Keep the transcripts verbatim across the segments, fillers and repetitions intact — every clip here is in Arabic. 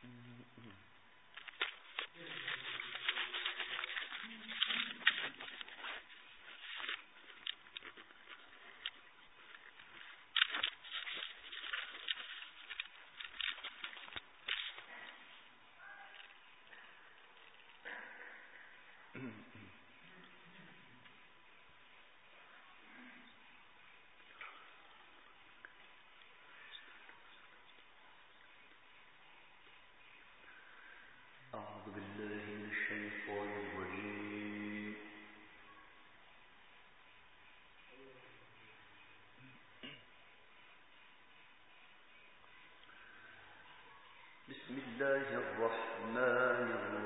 بسم الله الرحمن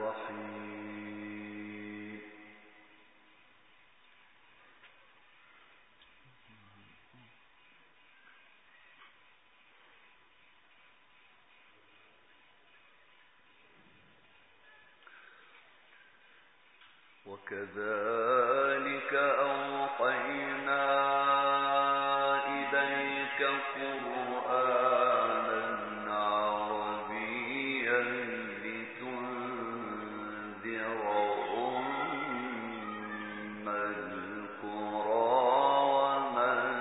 الرحيم. وكذلك أوحينا إليك قرآنا عربيا لتنذر أم القرى ومن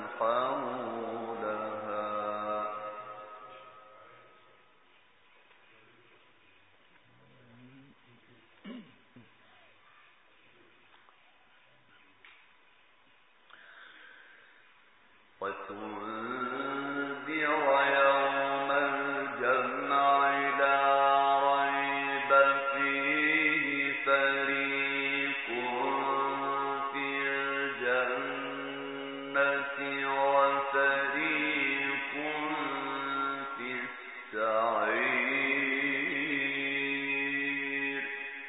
حولها وتنذر يوم الجمع لا ريب فيه فريق في الجنة وفريق في السعير.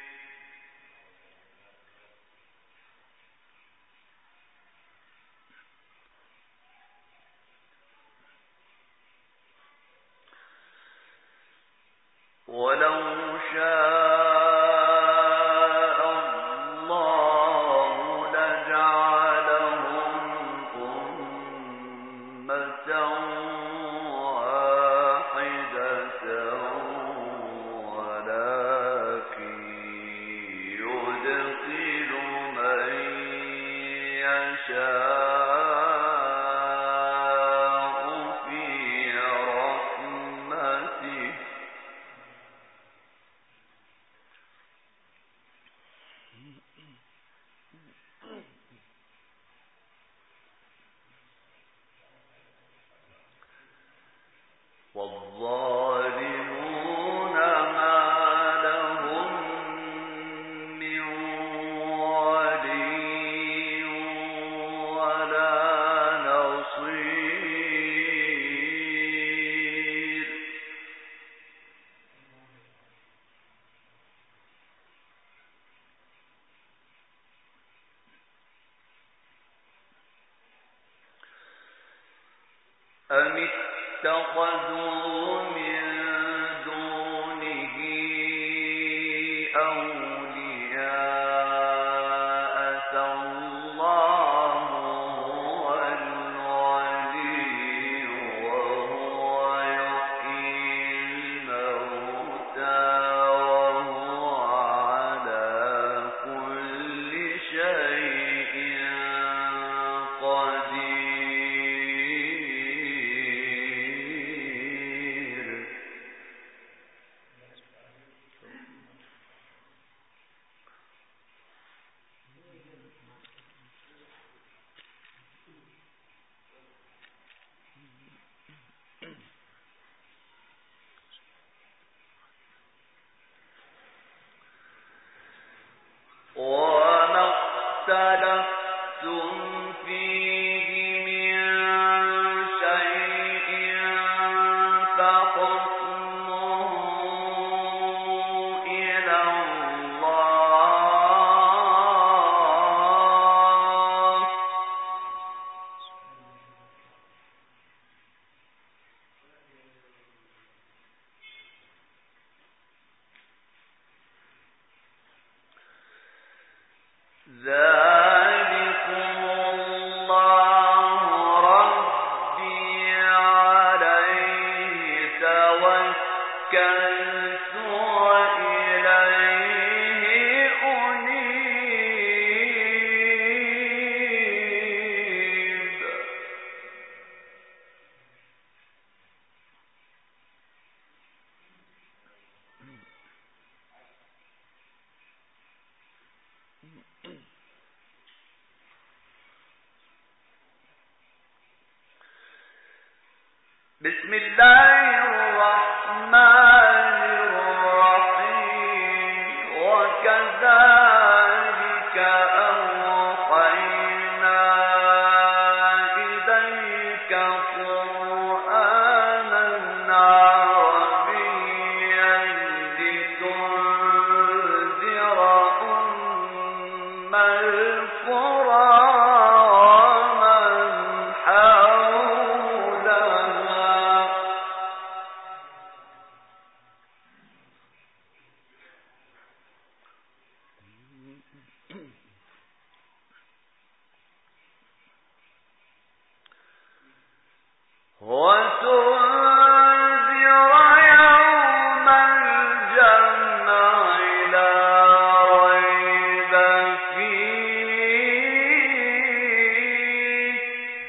ولو شاء الله لجعلهم أمة واحدة ولكن يدخل من يشاء والظالمون ما لهم من ولي ولا نصير. أم اتخذوا من دونه أولياء فالله هو الولي وهو يحيي الموتى وهو على كل شيء قدير. وما اختلفتم فيه من شيء فحكمه إلى الله. ذلك توكلت وإليه أنيب. بسم الله الرحمن الرحيم. وكذلك أوحينا إليك قرآنا عربيا لتنذر أم القرى وتنذر يوم الجمع لا ريب فيه.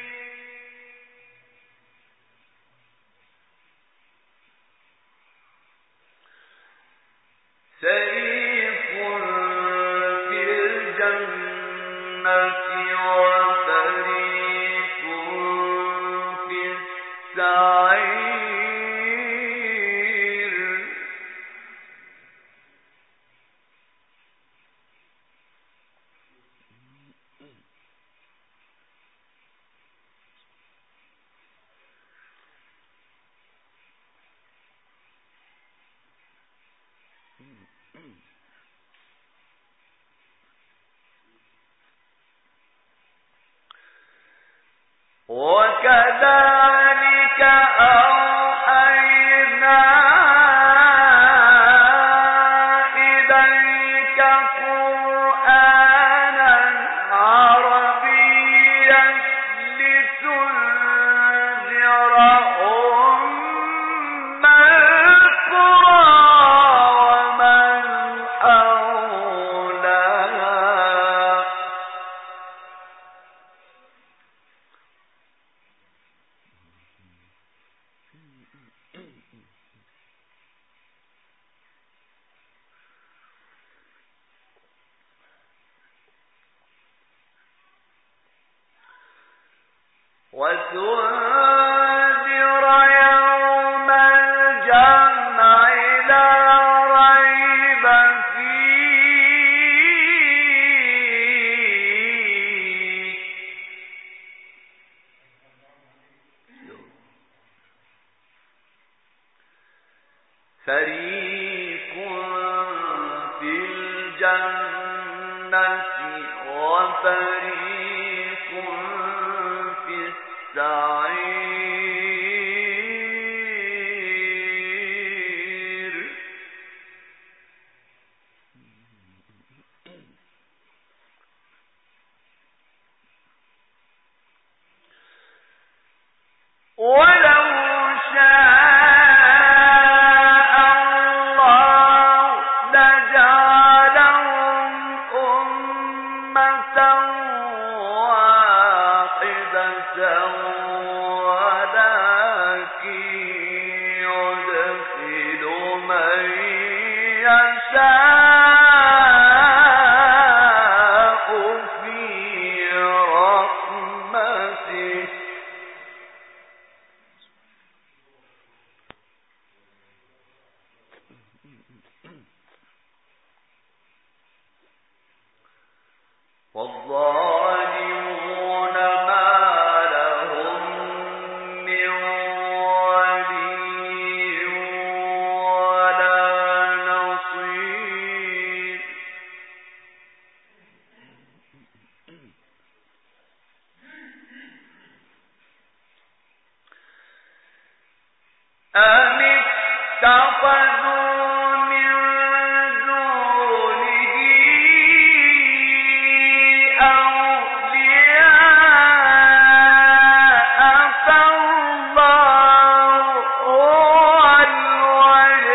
فريق في الجنة وفريق في السعير. وكذلك أوحينا إليك قرآنا عربيا لتنذر أم القرى ومن حولها. وتنذر يوم الجمع لا ريب فيه. فريق في الجنة وفريق في السعير. ولو شاء الله لجعلهم أمة واحدة ولكن يدخل من يشاء في رحمته. والظالمون ما لهم من ولي ولا نصير. أم اتخذوا من دونه أولياء فالله هو الولي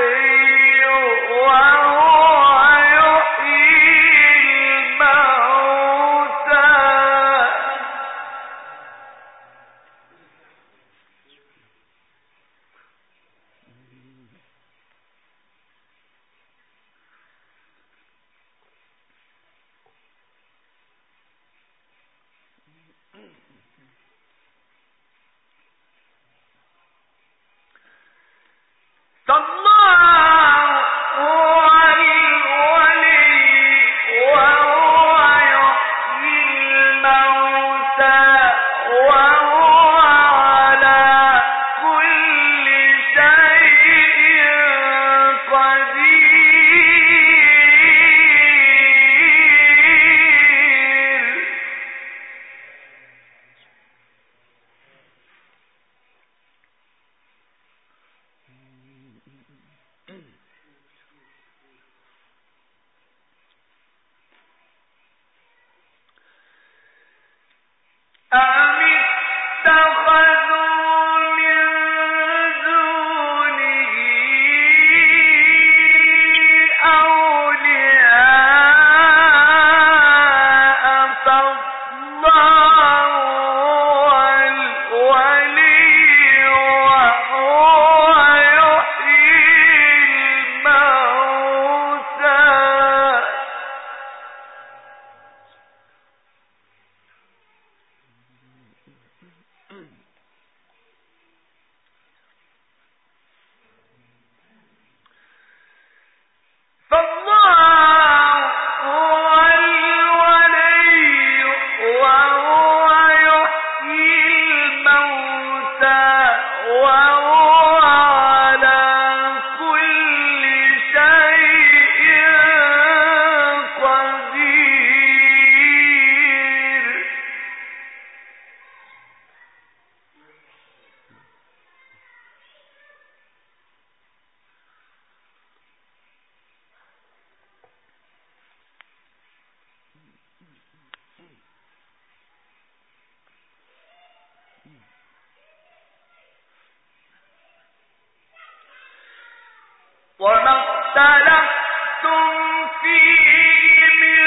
وما اختلفتم فيه من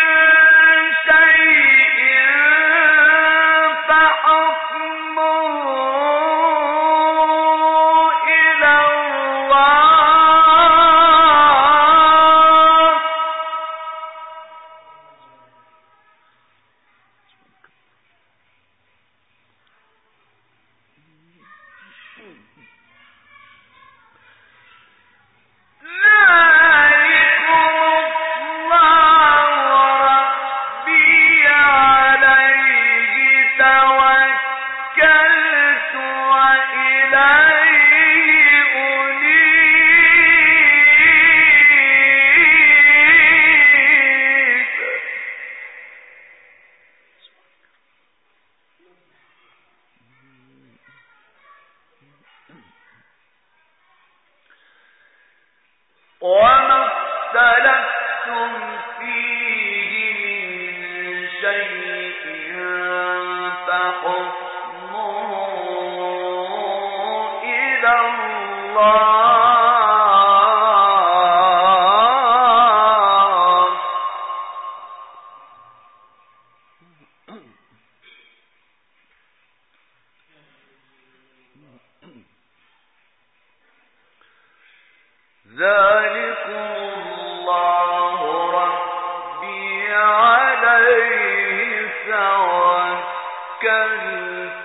شيء فحكمه إلى الله وما اختلفتم فيه من شيء فحكمه إلى الله ذلكم الله ربي عليه توكلت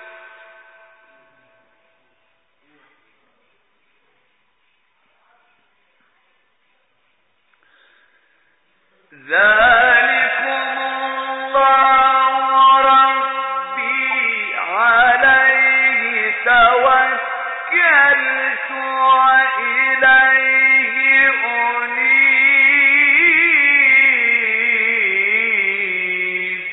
ذلكم الله ربي عليه توكلت وإليه أنيب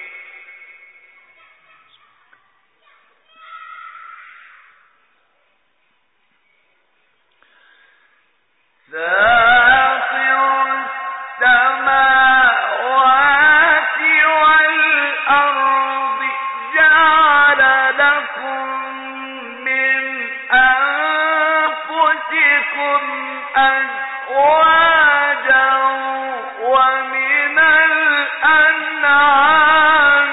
السماوات والأرض جعل لكم من أنفسكم أزواجا ومن الأنعام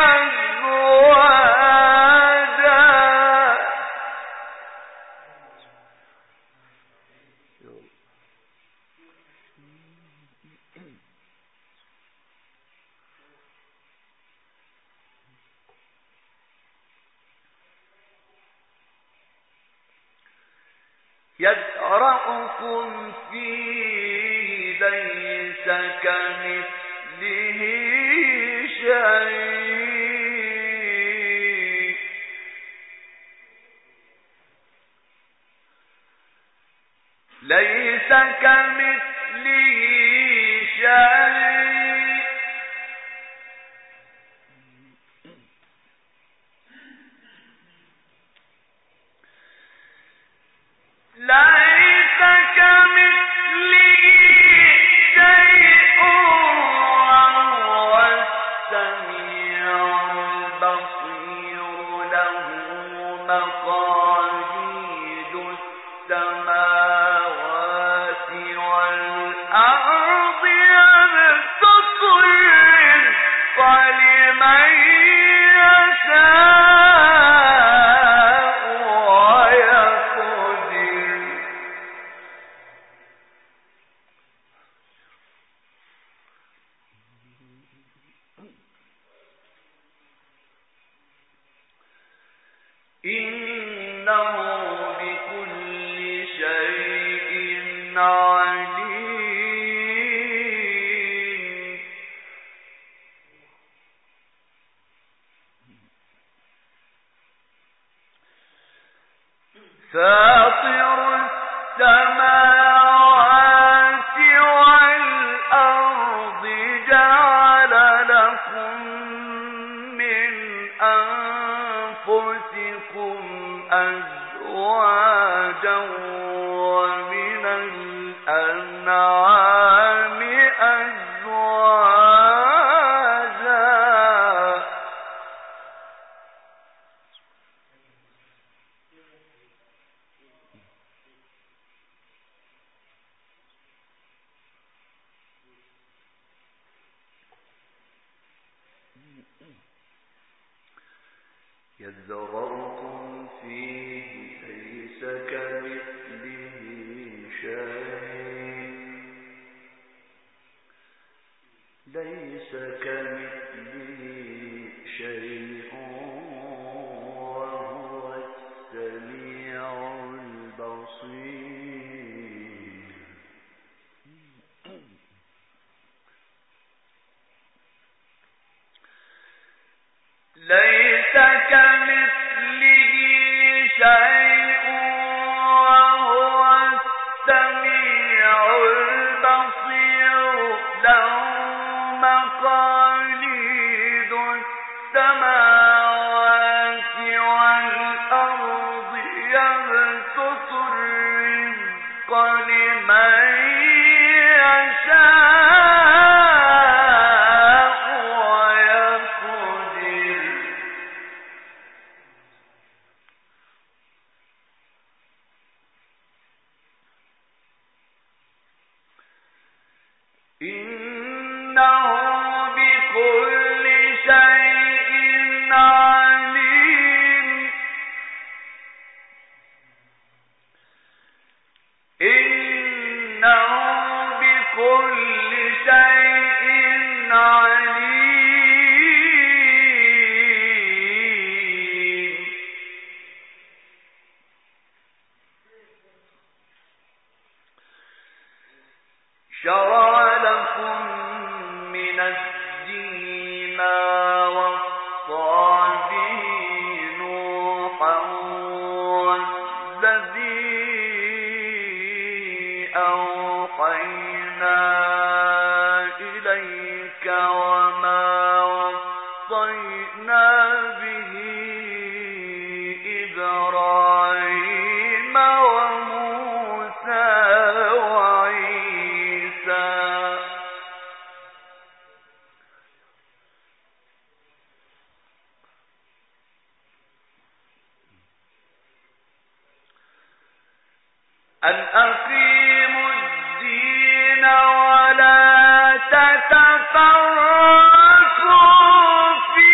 أزواجا يزرعكم فيه ليس كمثله شيء ليس كمثله شيء ليس كمثله شيء وهو السميع البصير له مقاليد السماوات والأرض يبسط الرزق لمن يشاء ويقدر إنه بكل شيء عليم فاطر السماوات والأرض جعل لكم من أنفسكم أزواجا ومن الأنعام أزواجا يذرأكم فيه ليس كمثله شيء ليس كمثله شيء وهو السميع البصير. ليس كمثله شيء وهو السميع البصير. له مقاليد السماوات والأرض يبسط الرزق لمن يشاء ويقدر. إنه بكل شيء عليم. إنه بكل شيء عليم. شرع لكم من الدين ما وصى به نوحا والذي أوحينا إليك وما وصينا به إبراهيم وموسى أن أقيموا الدين ولا تتفرقوا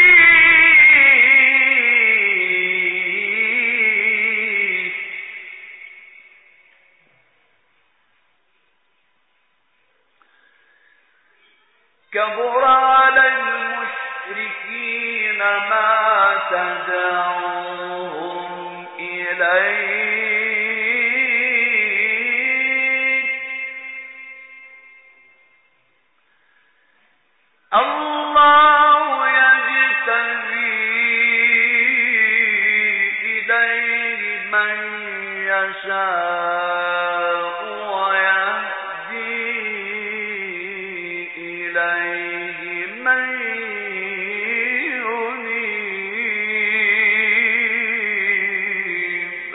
فيه. كبر على المشركين ما تدعوهم إليه. الله يجتبي إليه من يشاء ويهدي إليه من ينيب.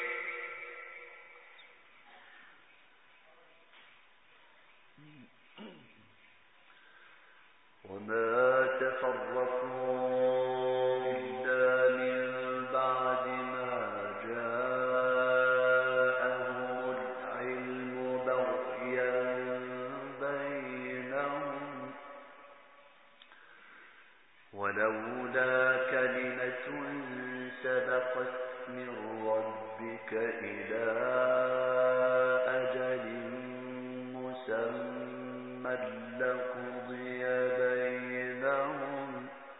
وما تفرقوا إلا من بعد ما جاءهم العلم بغيا بينهم ولولا كلمة سبقت من ربك إلى أجل مسمى لقضي بينهم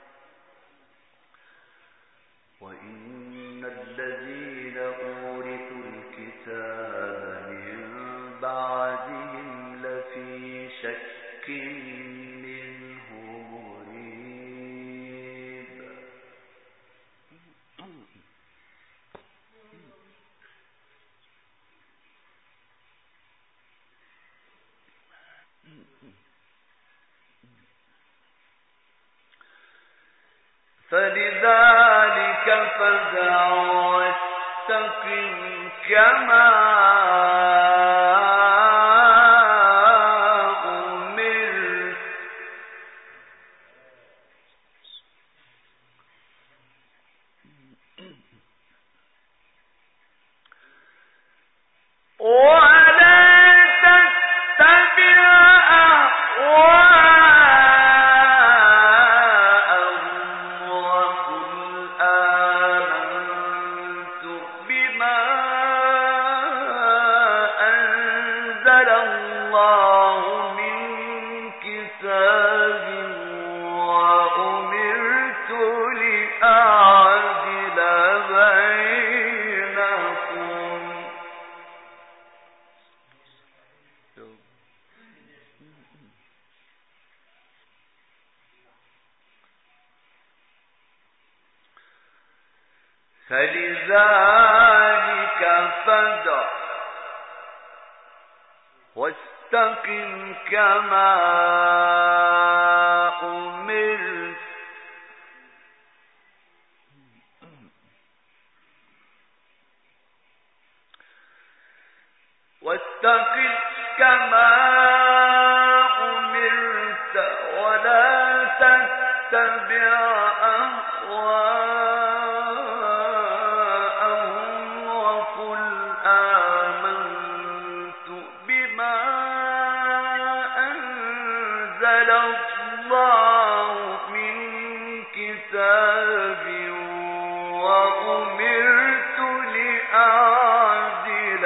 وإن الذين أورثوا الكتاب من بعدهم لفي شك منه مريب. فلذلك فادع واستقم كما أمرت. ولا تتبع أهواءهم وقل أنزل الله من كتاب وأمرت لأعدل بينكم فلذلك فادع واستقم كما أمرت واستقم كما أمرت ولا تتبع أهواءهم وقل آمنت بما أنزل الله من كتاب وأمرت لأعدل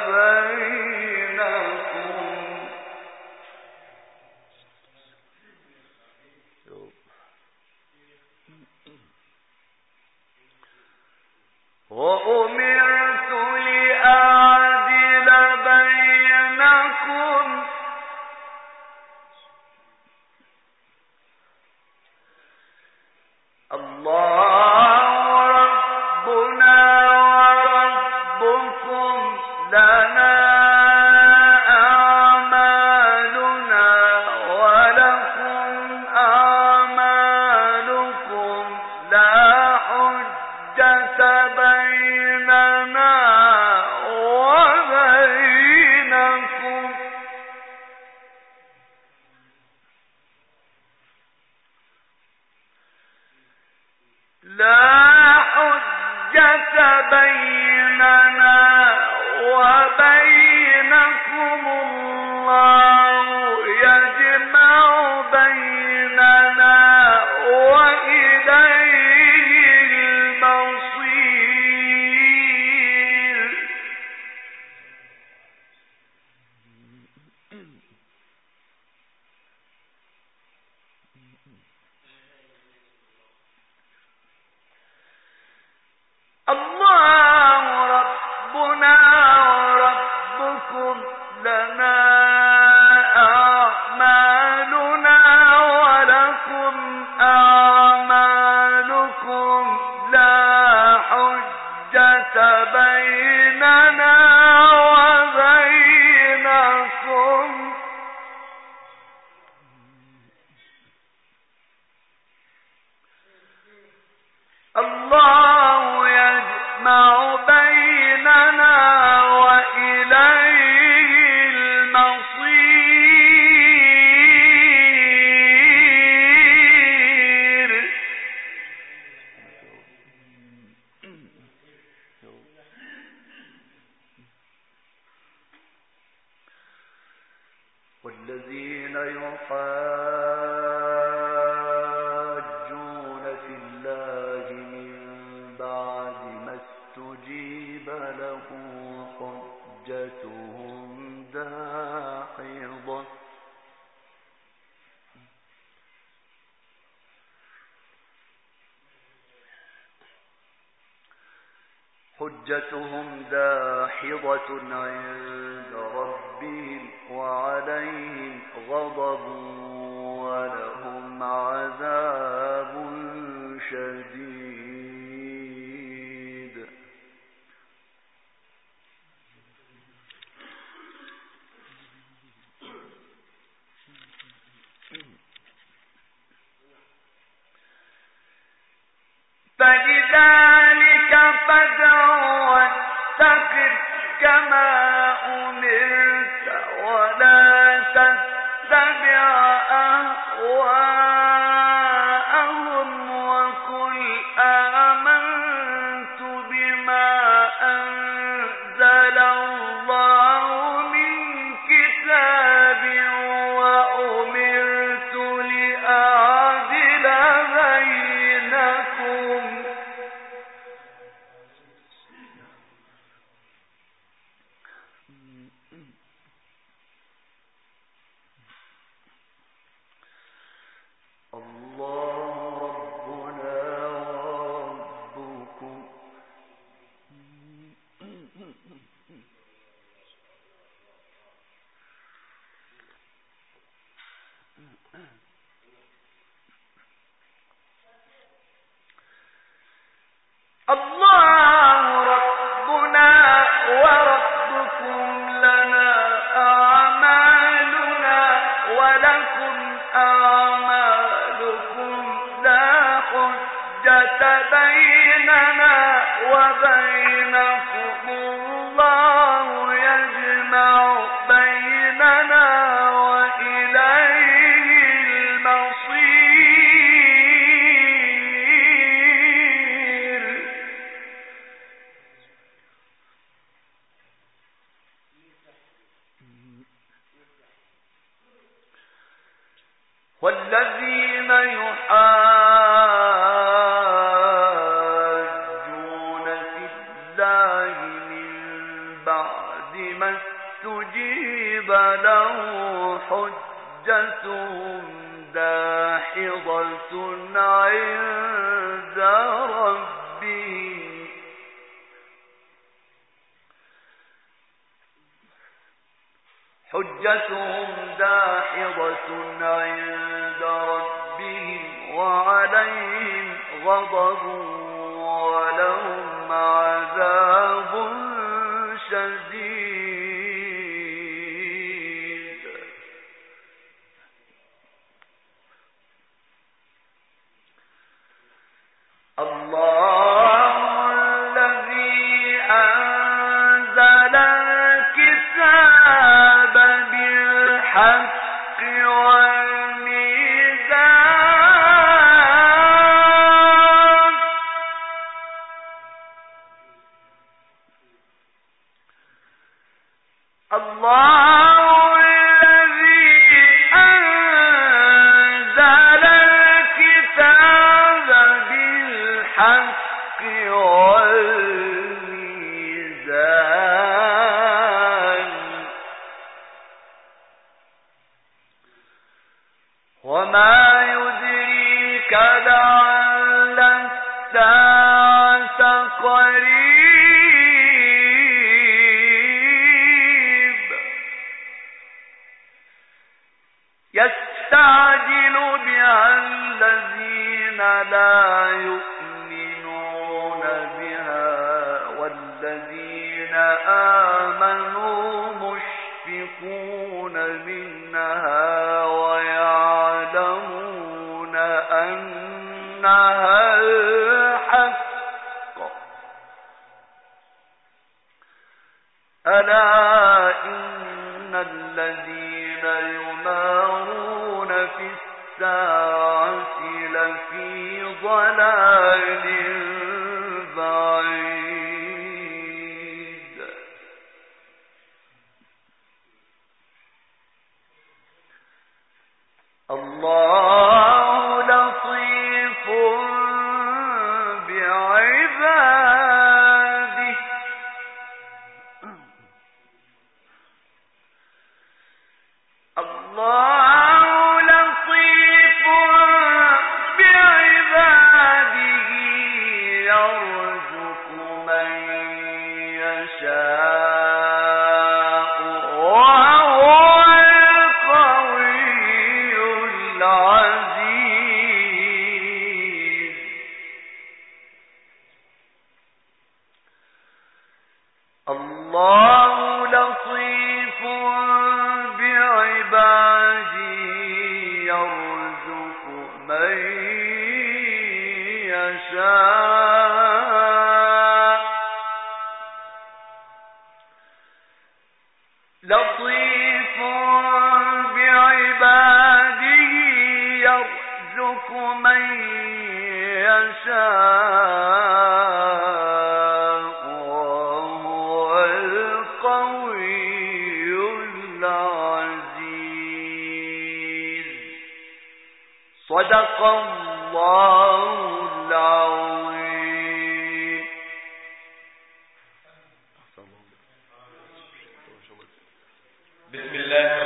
بينكم وأمرت لأعدل بينكم الله ربنا وربكم لنا أعمالنا ولكم أعمالكم لا حجة بيننا وبينكم لا حجة بيننا وبينكم الله يجمع بيننا وإليه المصير الله ربنا وربكم لنا أعمالنا ولكم أعمالكم لا حجة بيننا وبينكم الله يجمع بيننا وإليه المصير والذين يحاجون في الله من بعد ما استجيب له حجتهم داحضة حجتهم داحضة عند ربهم وعليهم غضب ولهم عذاب شديد فلذلك فادع واستقم كما أمرت ولا تتبع أهواءهم وقل آمنت بما أنزل الله من كتاب وأمرت لأعدل بينكم الله ربنا وربكم لنا أعمالنا ولكم أعمالكم لا حجة بيننا وبينكم الله يجمع بيننا وإليه المصير. والذين يحاجون في الله من بعد ما استجيب له حجتهم داحضة عند ربهم حجتهم داحضة عند ربهم وعليهم غضب ولهم عذاب شديد. الله الذي أنزل الكتاب بالحق والميزان الله الذي أنزل الكتاب بالحق والميزان وما يدريك لعل الساعة قريب يستعجل بها الذين لا يؤمنون بها والذين آمنوا مشفقون منها ويعلمون أنها الحق. ألا إن الذين يمارون في الساعة لفي ضلال بعيد. الله لطيف بعباده الله لطيف بعباده يرزق من يشاء وهو القوي العزيز. الله لطيف بعباده يرزق من يشاء لطيف بعباده يرزق من يشاء وهو القوي العزيز. صدق الله العظيم. بسم الله